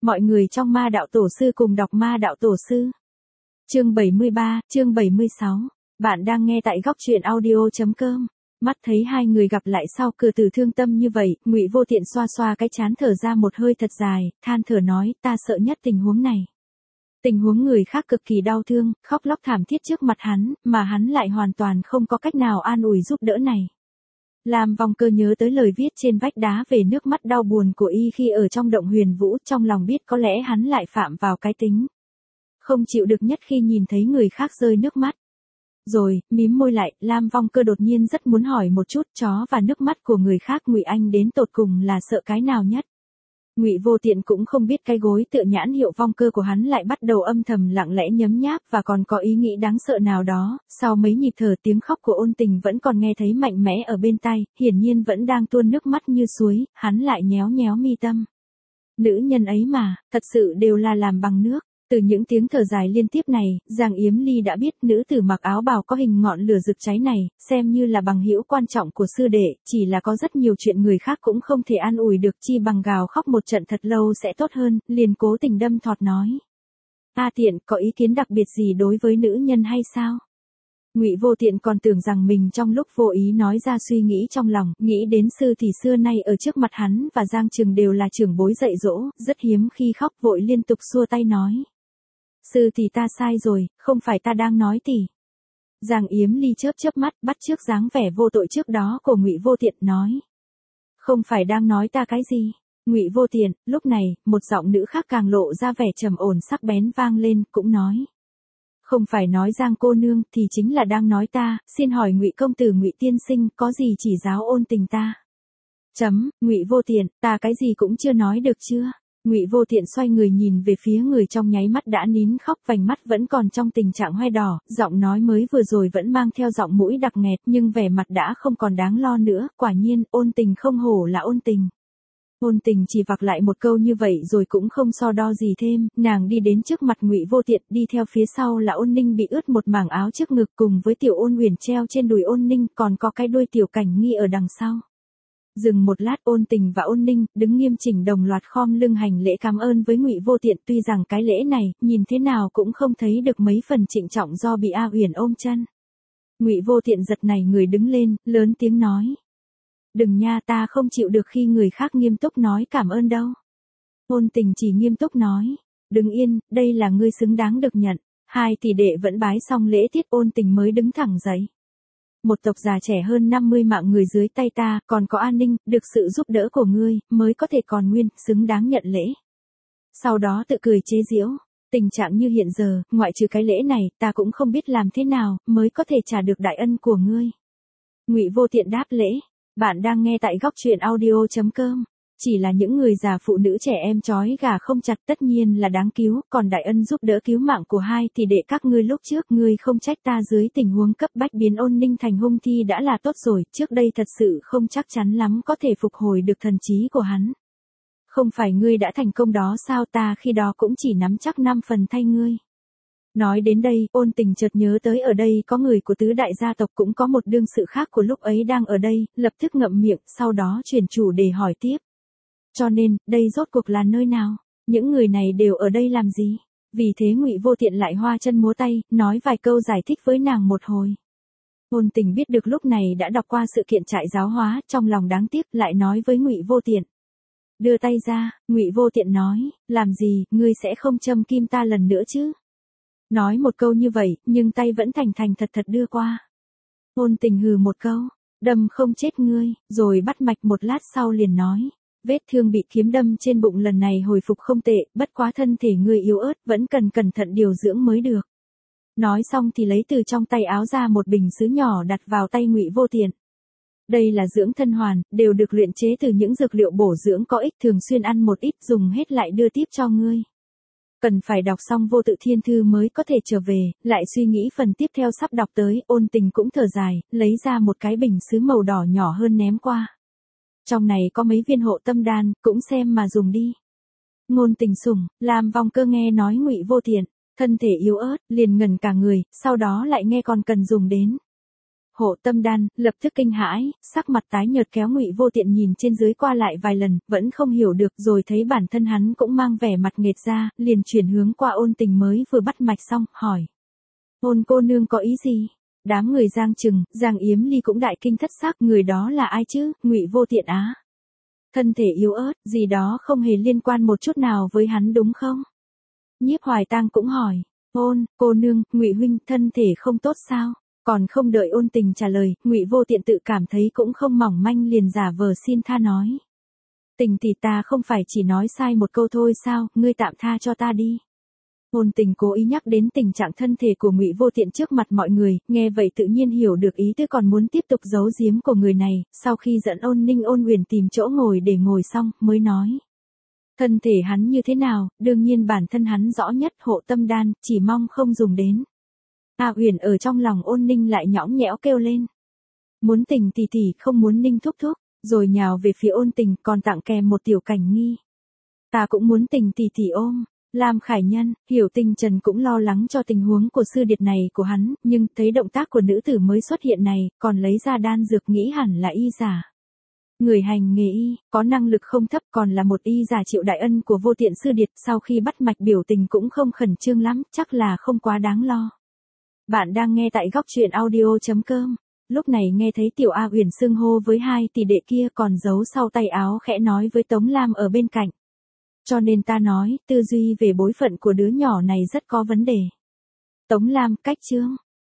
Mọi người trong Ma Đạo Tổ Sư cùng đọc Ma Đạo Tổ Sư. Chương 73, chương 76. Bạn đang nghe tại góc truyện audio.com. Mắt thấy hai người gặp lại sau cửa tử thương tâm như vậy, Ngụy Vô Tiện xoa xoa cái trán thở ra một hơi thật dài, than thở nói, ta sợ nhất tình huống này. Tình huống người khác cực kỳ đau thương, khóc lóc thảm thiết trước mặt hắn, mà hắn lại hoàn toàn không có cách nào an ủi giúp đỡ này. Lam Vong Cơ nhớ tới lời viết trên vách đá về nước mắt đau buồn của y khi ở trong động Huyền Vũ, trong lòng biết có lẽ hắn lại phạm vào cái tính không chịu được nhất khi nhìn thấy người khác rơi nước mắt. Rồi, mím môi lại, Lam Vong Cơ đột nhiên rất muốn hỏi một chút, chó và nước mắt của người khác Ngụy Anh đến tột cùng là sợ cái nào nhất. Ngụy Vô Tiện cũng không biết cái gối tựa nhãn hiệu Vong Cơ của hắn lại bắt đầu âm thầm lặng lẽ nhấm nháp và còn có ý nghĩ đáng sợ nào đó, sau mấy nhịp thở tiếng khóc của Ôn Tình vẫn còn nghe thấy mạnh mẽ ở bên tai, hiển nhiên vẫn đang tuôn nước mắt như suối, hắn lại nhéo nhéo mi tâm. Nữ nhân ấy mà, thật sự đều là làm bằng nước. Từ những tiếng thở dài liên tiếp này, Giang Yếm Ly đã biết nữ tử mặc áo bào có hình ngọn lửa rực cháy này, xem như là bằng hữu quan trọng của sư đệ, chỉ là có rất nhiều chuyện người khác cũng không thể an ủi được, chi bằng gào khóc một trận thật lâu sẽ tốt hơn, liền cố tình đâm thọt nói. A Tiện, có ý kiến đặc biệt gì đối với nữ nhân hay sao? Ngụy Vô Tiện còn tưởng rằng mình trong lúc vô ý nói ra suy nghĩ trong lòng, nghĩ đến sư thì xưa nay ở trước mặt hắn và Giang Trừng đều là trưởng bối dạy dỗ, rất hiếm khi khóc, vội liên tục xua tay nói. Sư thì ta sai rồi, không phải ta đang nói tỷ. Giang Yếm Ly chớp chớp mắt, bắt chước dáng vẻ vô tội trước đó của Ngụy Vô Tiện nói. Không phải đang nói ta cái gì? Ngụy Vô Tiện, lúc này, một giọng nữ khác càng lộ ra vẻ trầm ổn sắc bén vang lên, cũng nói. Không phải nói Giang cô nương thì chính là đang nói ta, xin hỏi Ngụy công tử Ngụy tiên sinh có gì chỉ giáo Ôn Tình ta? Ngụy Vô Tiện, ta cái gì cũng chưa nói được chưa? Ngụy Vô Tiện xoay người nhìn về phía người trong nháy mắt đã nín khóc, vành mắt vẫn còn trong tình trạng hoe đỏ, giọng nói mới vừa rồi vẫn mang theo giọng mũi đặc nghẹt nhưng vẻ mặt đã không còn đáng lo nữa, quả nhiên, Ôn Tình không hổ là Ôn Tình. Ôn Tình chỉ vặc lại một câu như vậy rồi cũng không so đo gì thêm, nàng đi đến trước mặt Ngụy Vô Tiện, đi theo phía sau là Ôn Ninh bị ướt một mảng áo trước ngực cùng với Tiểu Ôn Huyền treo trên đùi Ôn Ninh, còn có cái đuôi Tiểu Cảnh Nghi ở đằng sau. Dừng một lát, Ôn Tình và Ôn Ninh đứng nghiêm chỉnh đồng loạt khom lưng hành lễ cảm ơn với Ngụy Vô Tiện, tuy rằng cái lễ này nhìn thế nào cũng không thấy được mấy phần trịnh trọng do bị A Huyền ôm chân. Ngụy Vô Tiện giật nảy người đứng lên, lớn tiếng nói. Đừng nha, ta không chịu được khi người khác nghiêm túc nói cảm ơn đâu. Ôn Tình chỉ nghiêm túc nói. Đứng yên, đây là ngươi xứng đáng được nhận. Hai tỷ đệ vẫn bái xong lễ tiết, Ôn Tình mới đứng thẳng dậy. Một tộc già trẻ hơn 50 mạng người dưới tay ta, còn có an ninh, được sự giúp đỡ của ngươi, mới có thể còn nguyên, xứng đáng nhận lễ. Sau đó tự cười chế giễu. Tình trạng như hiện giờ, ngoại trừ cái lễ này, ta cũng không biết làm thế nào, mới có thể trả được đại ân của ngươi. Ngụy Vô Tiện đáp lễ. Bạn đang nghe tại góc truyện audio.com. Chỉ là những người già phụ nữ trẻ em trói gà không chặt tất nhiên là đáng cứu, còn đại ân giúp đỡ cứu mạng của hai thì để các ngươi lúc trước ngươi không trách ta dưới tình huống cấp bách biến Ôn Ninh thành hung thi đã là tốt rồi, trước đây thật sự không chắc chắn lắm có thể phục hồi được thần trí của hắn. Không phải ngươi đã thành công đó sao, ta khi đó cũng chỉ nắm chắc 5 phần thay ngươi. Nói đến đây, Ôn Tình chợt nhớ tới ở đây có người của tứ đại gia tộc cũng có một đương sự khác của lúc ấy đang ở đây, lập tức ngậm miệng, sau đó chuyển chủ đề hỏi tiếp. Cho nên, đây rốt cuộc là nơi nào? Những người này đều ở đây làm gì? Vì thế Ngụy Vô Tiện lại hoa chân múa tay, nói vài câu giải thích với nàng một hồi. Ôn Tình biết được lúc này đã đọc qua sự kiện trại giáo hóa, trong lòng đáng tiếc lại nói với Ngụy Vô Tiện. Đưa tay ra, Ngụy Vô Tiện nói, làm gì, ngươi sẽ không châm kim ta lần nữa chứ? Nói một câu như vậy, nhưng tay vẫn thành thành thật thật đưa qua. Ôn Tình hừ một câu, đâm không chết ngươi, rồi bắt mạch một lát sau liền nói. Vết thương bị kiếm đâm trên bụng lần này hồi phục không tệ, bất quá thân thể ngươi yếu ớt, vẫn cần cẩn thận điều dưỡng mới được. Nói xong thì lấy từ trong tay áo ra một bình sứ nhỏ đặt vào tay Ngụy Vô Tiện. Đây là dưỡng thân hoàn, đều được luyện chế từ những dược liệu bổ dưỡng có ích, thường xuyên ăn một ít, dùng hết lại đưa tiếp cho ngươi. Cần phải đọc xong Vô Tự Thiên Thư mới có thể trở về, lại suy nghĩ phần tiếp theo sắp đọc tới, Ôn Tình cũng thở dài, lấy ra một cái bình sứ màu đỏ nhỏ hơn ném qua. Trong này có mấy viên hộ tâm đan, cũng xem mà dùng đi. Ngôn Tình sủng, Lam Vong Cơ nghe nói Ngụy Vô Tiện, thân thể yếu ớt, liền ngẩn cả người, sau đó lại nghe còn cần dùng đến Hộ Tâm Đan lập tức kinh hãi, sắc mặt tái nhợt kéo Ngụy Vô Tiện nhìn trên dưới qua lại vài lần, vẫn không hiểu được, rồi thấy bản thân hắn cũng mang vẻ mặt nghệt ra, liền chuyển hướng qua Ôn Tình mới vừa bắt mạch xong, hỏi: "Ôn cô nương có ý gì?" Đám người Giang Trừng, Giang Yếm Ly cũng đại kinh thất sắc, người đó là ai chứ? Ngụy Vô Tiện á? Thân thể yếu ớt, gì đó không hề liên quan một chút nào với hắn đúng không? Nhiếp Hoài Tang cũng hỏi: "Ôn cô nương, Ngụy huynh thân thể không tốt sao?" Còn không đợi Ôn Tình trả lời, Ngụy Vô Tiện tự cảm thấy cũng không mỏng manh liền giả vờ xin tha nói: "Tình tỷ ta không phải chỉ nói sai một câu thôi sao, ngươi tạm tha cho ta đi." Ôn Tình cố ý nhắc đến tình trạng thân thể của Ngụy Vô Tiện trước mặt mọi người, nghe vậy tự nhiên hiểu được ý tứ, còn muốn tiếp tục giấu giếm của người này, sau khi dẫn Ôn Ninh Ôn Huyền tìm chỗ ngồi để ngồi xong, mới nói: "Thân thể hắn như thế nào, đương nhiên bản thân hắn rõ nhất, Hộ Tâm Đan, chỉ mong không dùng đến." A Huyền ở trong lòng Ôn Ninh lại nhõng nhẽo kêu lên: "Muốn Tình tỷ tỷ, không muốn Ninh thúc thúc." Rồi nhào về phía Ôn Tình, còn tặng kèm một tiểu cảnh nghi: "Ta cũng muốn Tình tỷ tỷ ôm." Lam Khải Nhân, Hiểu Tình Trần cũng lo lắng cho tình huống của sư điệt này của hắn, nhưng thấy động tác của nữ tử mới xuất hiện này, còn lấy ra đan dược nghĩ hẳn là y giả. Người hành nghề y, có năng lực không thấp, còn là một y giả chịu đại ân của Vô Tiện sư điệt, sau khi bắt mạch biểu tình cũng không khẩn trương lắm, chắc là không quá đáng lo. Bạn đang nghe tại góc truyện audio.com. Lúc này nghe thấy Tiểu A Uyển xưng hô với hai tỷ đệ kia, còn giấu sau tay áo khẽ nói với Tống Lam ở bên cạnh: "Cho nên ta nói, tư duy về bối phận của đứa nhỏ này rất có vấn đề." Tống Lam, cách chương.